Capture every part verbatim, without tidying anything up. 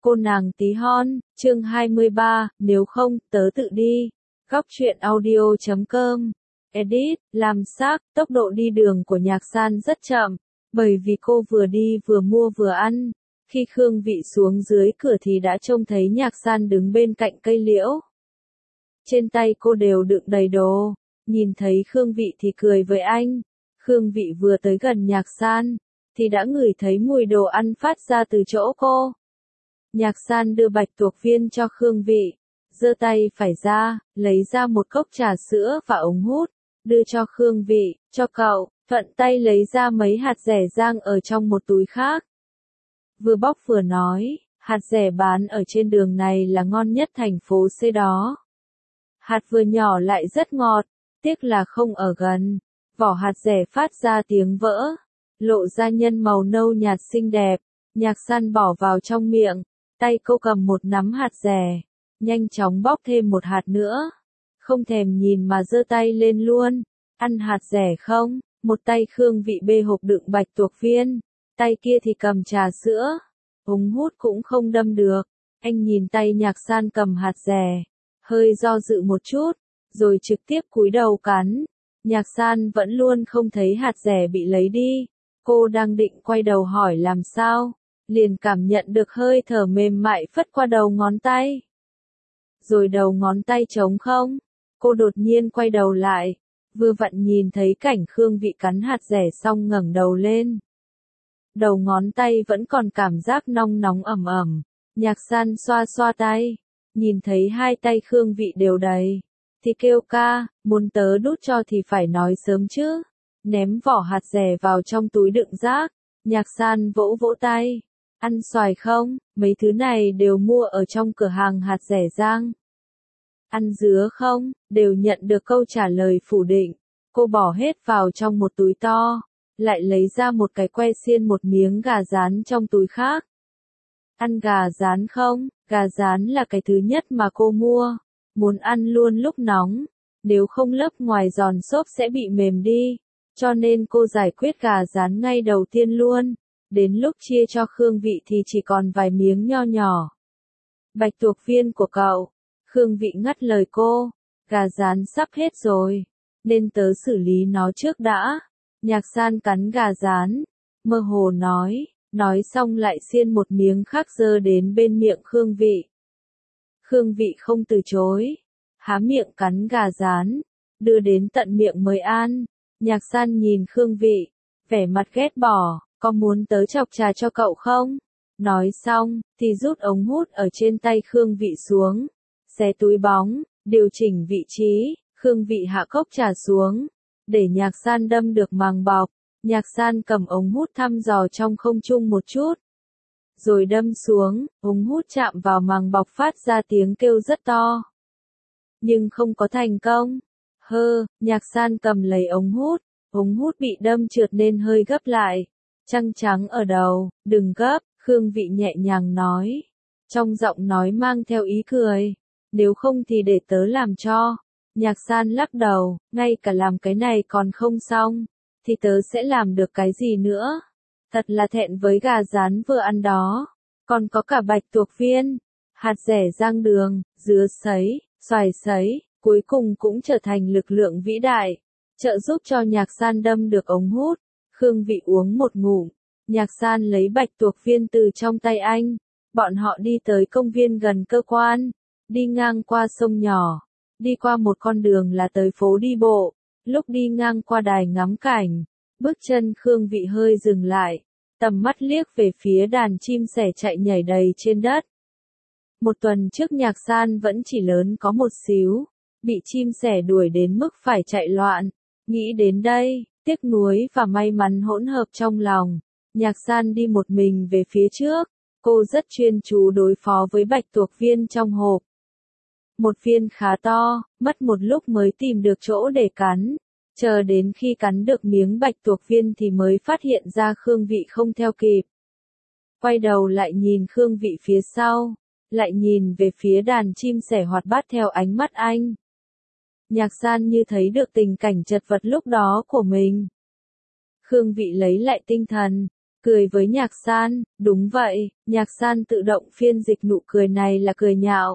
Cô nàng tí hon, chương hai mươi ba, nếu không, tớ tự đi. Góc truyện audio chấm com. Edit, làm xác, tốc độ đi đường của Nhạc San rất chậm, bởi vì cô vừa đi vừa mua vừa ăn. Khi Khương Vị xuống dưới cửa thì đã trông thấy Nhạc San đứng bên cạnh cây liễu. Trên tay cô đều đựng đầy đồ, nhìn thấy Khương Vị thì cười với anh. Khương Vị vừa tới gần Nhạc San, thì đã ngửi thấy mùi đồ ăn phát ra từ chỗ cô. Nhạc San đưa bạch tuộc viên cho Khương Vị, giơ tay phải ra, lấy ra một cốc trà sữa và ống hút, đưa cho Khương Vị, cho cậu, thuận tay lấy ra mấy hạt dẻ rang ở trong một túi khác. Vừa bóc vừa nói, hạt dẻ bán ở trên đường này là ngon nhất thành phố C đó. Hạt vừa nhỏ lại rất ngọt, tiếc là không ở gần, vỏ hạt dẻ phát ra tiếng vỡ, lộ ra nhân màu nâu nhạt xinh đẹp. Nhạc San bỏ vào trong miệng, tay cô cầm một nắm hạt dẻ, nhanh chóng bóc thêm một hạt nữa, không thèm nhìn mà giơ tay lên luôn. Ăn hạt dẻ không? Một tay Khương Vị bê hộp đựng bạch tuộc viên, tay kia thì cầm trà sữa, ống hút cũng không đâm được. Anh nhìn tay Nhạc San cầm hạt dẻ, hơi do dự một chút, rồi trực tiếp cúi đầu cắn. Nhạc San vẫn luôn không thấy hạt dẻ bị lấy đi, cô đang định quay đầu hỏi làm sao, liền cảm nhận được hơi thở mềm mại phất qua đầu ngón tay. Rồi đầu ngón tay trống không, cô đột nhiên quay đầu lại, vừa vặn nhìn thấy cảnh Khương Vị cắn hạt dẻ xong ngẩng đầu lên. Đầu ngón tay vẫn còn cảm giác nong nóng ẩm ẩm. Nhạc San xoa xoa tay, nhìn thấy hai tay Khương Vị đều đầy, thì kêu ca, muốn tớ đút cho thì phải nói sớm chứ. Ném vỏ hạt dẻ vào trong túi đựng rác, Nhạc San vỗ vỗ tay. Ăn xoài không? Mấy thứ này đều mua ở trong cửa hàng hạt dẻ rang. Ăn dứa không? Đều nhận được câu trả lời phủ định. Cô bỏ hết vào trong một túi to, lại lấy ra một cái que xiên một miếng gà rán trong túi khác. Ăn gà rán không? Gà rán là cái thứ nhất mà cô mua. Muốn ăn luôn lúc nóng, nếu không lớp ngoài giòn xốp sẽ bị mềm đi. Cho nên cô giải quyết gà rán ngay đầu tiên luôn. Đến lúc chia cho Khương Vị thì chỉ còn vài miếng nho nhỏ. Bạch tuộc viên của cậu. Khương Vị ngắt lời cô. Gà rán sắp hết rồi, nên tớ xử lý nó trước đã. Nhạc San cắn gà rán, mơ hồ nói, nói xong lại xiên một miếng khác giơ đến bên miệng Khương Vị. Khương Vị không từ chối, há miệng cắn gà rán, đưa đến tận miệng mới ăn. Nhạc San nhìn Khương Vị, vẻ mặt ghét bỏ, có muốn tớ chọc trà cho cậu không? Nói xong, thì rút ống hút ở trên tay Khương Vị xuống, xé túi bóng, điều chỉnh vị trí. Khương Vị hạ cốc trà xuống, để Nhạc San đâm được màng bọc. Nhạc San cầm ống hút thăm dò trong không trung một chút, rồi đâm xuống, ống hút chạm vào màng bọc phát ra tiếng kêu rất to. Nhưng không có thành công. Hơ, Nhạc San cầm lấy ống hút, ống hút bị đâm trượt nên hơi gấp lại. Trăng trắng ở đầu, đừng gấp, Khương Vị nhẹ nhàng nói. Trong giọng nói mang theo ý cười. Nếu không thì để tớ làm cho. Nhạc San lắc đầu, ngay cả làm cái này còn không xong, thì tớ sẽ làm được cái gì nữa. Thật là thẹn với gà rán vừa ăn đó. Còn có cả bạch tuộc viên, hạt dẻ rang đường, dứa sấy, xoài sấy, cuối cùng cũng trở thành lực lượng vĩ đại, trợ giúp cho Nhạc San đâm được ống hút. Khương Vị uống một ngụm, Nhạc San lấy bạch tuộc viên từ trong tay anh. Bọn họ đi tới công viên gần cơ quan, đi ngang qua sông nhỏ, đi qua một con đường là tới phố đi bộ. Lúc đi ngang qua đài ngắm cảnh, bước chân Khương Vị hơi dừng lại, tầm mắt liếc về phía đàn chim sẻ chạy nhảy đầy trên đất. Một tuần trước Nhạc San vẫn chỉ lớn có một xíu, bị chim sẻ đuổi đến mức phải chạy loạn. Nghĩ đến đây, tiếc nuối và may mắn hỗn hợp trong lòng. Nhạc San đi một mình về phía trước, cô rất chuyên chú đối phó với bạch tuộc viên trong hộp. Một viên khá to, mất một lúc mới tìm được chỗ để cắn. Chờ đến khi cắn được miếng bạch tuộc viên thì mới phát hiện ra Khương Vị không theo kịp. Quay đầu lại nhìn Khương Vị phía sau, lại nhìn về phía đàn chim sẻ hoạt bát theo ánh mắt anh. Nhạc San như thấy được tình cảnh chật vật lúc đó của mình. Khương Vị lấy lại tinh thần, cười với Nhạc San, đúng vậy, Nhạc San tự động phiên dịch nụ cười này là cười nhạo.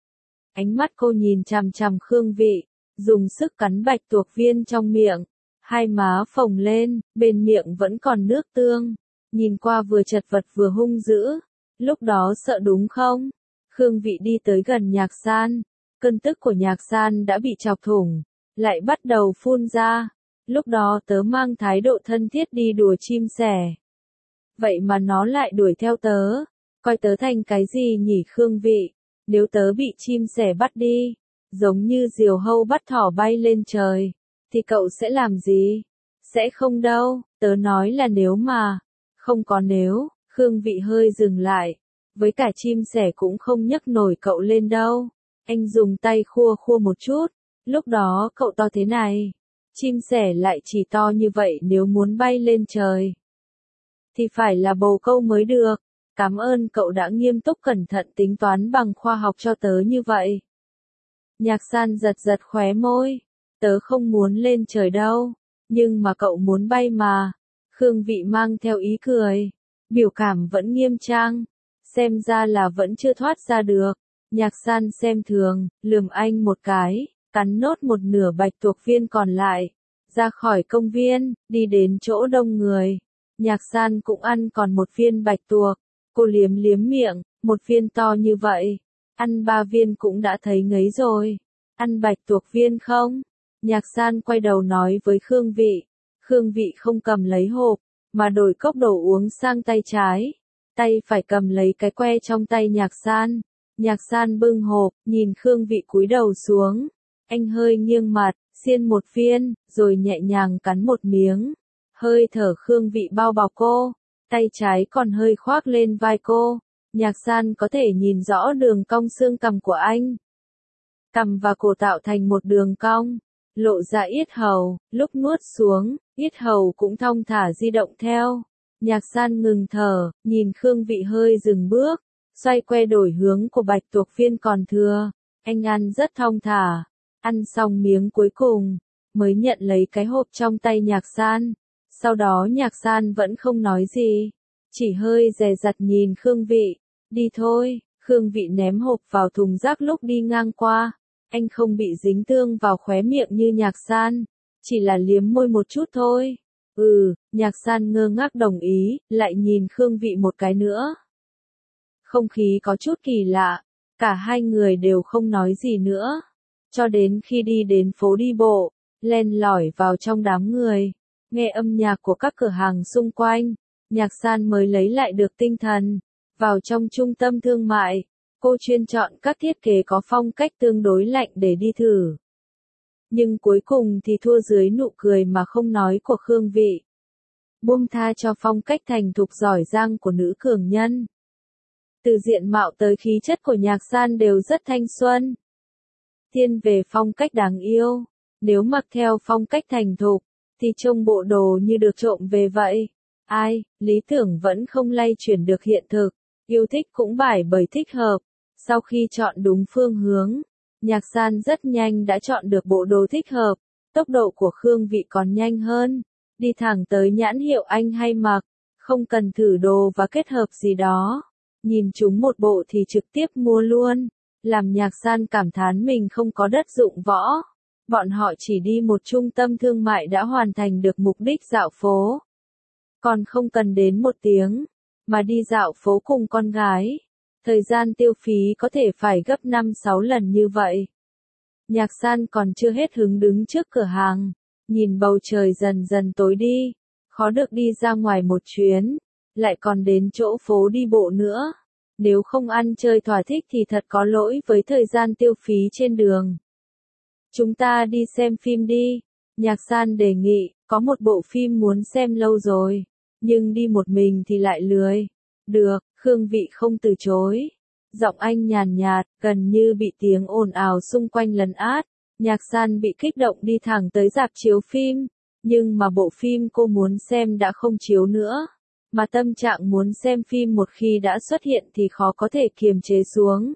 Ánh mắt cô nhìn chằm chằm Khương Vị, dùng sức cắn bạch tuộc viên trong miệng, hai má phồng lên, bên miệng vẫn còn nước tương, nhìn qua vừa chật vật vừa hung dữ, lúc đó sợ đúng không? Khương Vị đi tới gần Nhạc San, cơn tức của Nhạc San đã bị chọc thủng, lại bắt đầu phun ra, lúc đó tớ mang thái độ thân thiết đi đùa chim sẻ. Vậy mà nó lại đuổi theo tớ, coi tớ thành cái gì nhỉ Khương Vị, nếu tớ bị chim sẻ bắt đi, giống như diều hâu bắt thỏ bay lên trời, thì cậu sẽ làm gì? Sẽ không đâu, tớ nói là nếu mà, không có nếu, Khương Vị hơi dừng lại, với cả chim sẻ cũng không nhấc nổi cậu lên đâu, anh dùng tay khua khua một chút, lúc đó cậu to thế này, chim sẻ lại chỉ to như vậy nếu muốn bay lên trời. Thì phải là bồ câu mới được, cảm ơn cậu đã nghiêm túc cẩn thận tính toán bằng khoa học cho tớ như vậy. Nhạc San giật giật khóe môi, tớ không muốn lên trời đâu, nhưng mà cậu muốn bay mà. Khương Vị mang theo ý cười, biểu cảm vẫn nghiêm trang, xem ra là vẫn chưa thoát ra được. Nhạc San xem thường, lườm anh một cái, cắn nốt một nửa bạch tuộc viên còn lại, ra khỏi công viên, đi đến chỗ đông người. Nhạc San cũng ăn còn một viên bạch tuộc, cô liếm liếm miệng, một viên to như vậy, ăn ba viên cũng đã thấy ngấy rồi, ăn bạch tuộc viên không? Nhạc San quay đầu nói với Khương Vị, Khương Vị không cầm lấy hộp, mà đổi cốc đồ uống sang tay trái, tay phải cầm lấy cái que trong tay Nhạc San. Nhạc San bưng hộp, nhìn Khương Vị cúi đầu xuống, anh hơi nghiêng mặt, xiên một viên, rồi nhẹ nhàng cắn một miếng. Hơi thở Khương Vị bao bọc cô, tay trái còn hơi khoác lên vai cô, Nhạc San có thể nhìn rõ đường cong xương cằm của anh. Cằm và cổ tạo thành một đường cong, lộ ra yết hầu, lúc nuốt xuống, yết hầu cũng thong thả di động theo. Nhạc San ngừng thở, nhìn Khương Vị hơi dừng bước, xoay que đổi hướng của bạch tuộc viên còn thừa, anh ăn rất thong thả, ăn xong miếng cuối cùng, mới nhận lấy cái hộp trong tay Nhạc San. Sau đó Nhạc San vẫn không nói gì, chỉ hơi dè dặt nhìn Khương Vị, đi thôi. Khương Vị ném hộp vào thùng rác lúc đi ngang qua, anh không bị dính tương vào khóe miệng như Nhạc San, chỉ là liếm môi một chút thôi. Ừ, Nhạc San ngơ ngác đồng ý, lại nhìn Khương Vị một cái nữa. Không khí có chút kỳ lạ, cả hai người đều không nói gì nữa, cho đến khi đi đến phố đi bộ, len lỏi vào trong đám người, nghe âm nhạc của các cửa hàng xung quanh, Nhạc San mới lấy lại được tinh thần. Vào trong trung tâm thương mại, cô chuyên chọn các thiết kế có phong cách tương đối lạnh để đi thử. Nhưng cuối cùng thì thua dưới nụ cười mà không nói của Khương Vị. Buông tha cho phong cách thành thục giỏi giang của nữ cường nhân. Từ diện mạo tới khí chất của Nhạc San đều rất thanh xuân. Thiên về phong cách đáng yêu, nếu mặc theo phong cách thành thục, thì trông bộ đồ như được trộm về vậy. Ai, lý tưởng vẫn không lay chuyển được hiện thực, yêu thích cũng bài bởi thích hợp. Sau khi chọn đúng phương hướng, Nhạc San rất nhanh đã chọn được bộ đồ thích hợp, tốc độ của Khương Vị còn nhanh hơn, đi thẳng tới nhãn hiệu anh hay mặc, không cần thử đồ và kết hợp gì đó. Nhìn chúng một bộ thì trực tiếp mua luôn, làm Nhạc San cảm thán mình không có đất dụng võ. Bọn họ chỉ đi một trung tâm thương mại đã hoàn thành được mục đích dạo phố. Còn không cần đến một tiếng, mà đi dạo phố cùng con gái. Thời gian tiêu phí có thể phải gấp năm sáu lần như vậy. Nhạc San còn chưa hết hứng đứng trước cửa hàng, nhìn bầu trời dần dần tối đi, khó được đi ra ngoài một chuyến, lại còn đến chỗ phố đi bộ nữa. Nếu không ăn chơi thỏa thích thì thật có lỗi với thời gian tiêu phí trên đường. Chúng ta đi xem phim đi, Nhạc San đề nghị, có một bộ phim muốn xem lâu rồi, nhưng đi một mình thì lại lười. Được, Khương Vị không từ chối. Giọng anh nhàn nhạt, gần như bị tiếng ồn ào xung quanh lấn át. Nhạc San bị kích động đi thẳng tới rạp chiếu phim, nhưng mà bộ phim cô muốn xem đã không chiếu nữa. Mà tâm trạng muốn xem phim một khi đã xuất hiện thì khó có thể kiềm chế xuống.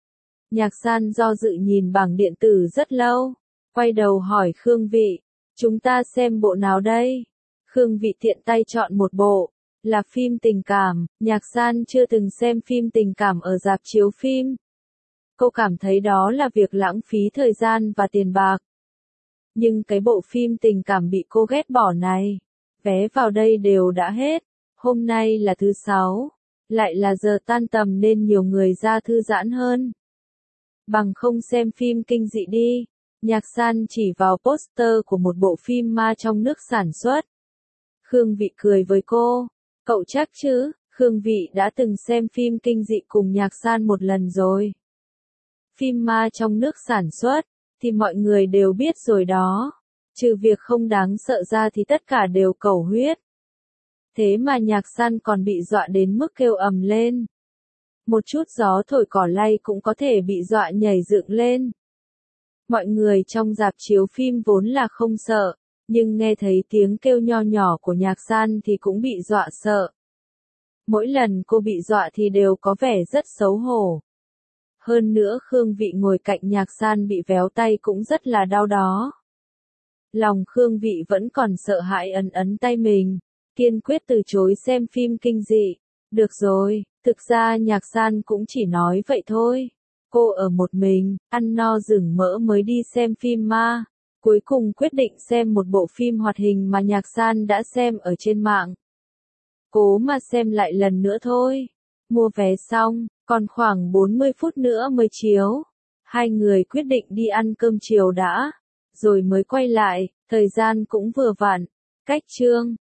Nhạc San do dự nhìn bảng điện tử rất lâu, quay đầu hỏi Khương Vị, chúng ta xem bộ nào đây? Khương Vị tiện tay chọn một bộ, là phim tình cảm, Nhạc San chưa từng xem phim tình cảm ở rạp chiếu phim. Cô cảm thấy đó là việc lãng phí thời gian và tiền bạc. Nhưng cái bộ phim tình cảm bị cô ghét bỏ này, vé vào đây đều đã hết. Hôm nay là thứ sáu, lại là giờ tan tầm nên nhiều người ra thư giãn hơn. Bằng không xem phim kinh dị đi. Nhạc San chỉ vào poster của một bộ phim ma trong nước sản xuất. Khương Vị cười với cô. Cậu chắc chứ, Khương Vị đã từng xem phim kinh dị cùng Nhạc San một lần rồi. Phim ma trong nước sản xuất, thì mọi người đều biết rồi đó. Trừ việc không đáng sợ ra thì tất cả đều cầu huyết. Thế mà Nhạc San còn bị dọa đến mức kêu ầm lên. Một chút gió thổi cỏ lay cũng có thể bị dọa nhảy dựng lên. Mọi người trong rạp chiếu phim vốn là không sợ, nhưng nghe thấy tiếng kêu nho nhỏ của Nhạc San thì cũng bị dọa sợ. Mỗi lần cô bị dọa thì đều có vẻ rất xấu hổ. Hơn nữa Khương Vị ngồi cạnh Nhạc San bị véo tay cũng rất là đau đó. Lòng Khương Vị vẫn còn sợ hãi ấn ấn tay mình, kiên quyết từ chối xem phim kinh dị. Được rồi, thực ra Nhạc San cũng chỉ nói vậy thôi. Cô ở một mình, ăn no rừng mỡ mới đi xem phim ma. Cuối cùng quyết định xem một bộ phim hoạt hình mà Nhạc San đã xem ở trên mạng. Cố mà xem lại lần nữa thôi. Mua vé xong, còn khoảng bốn mươi phút nữa mới chiếu. Hai người quyết định đi ăn cơm chiều đã, rồi mới quay lại, thời gian cũng vừa vặn. Cách chương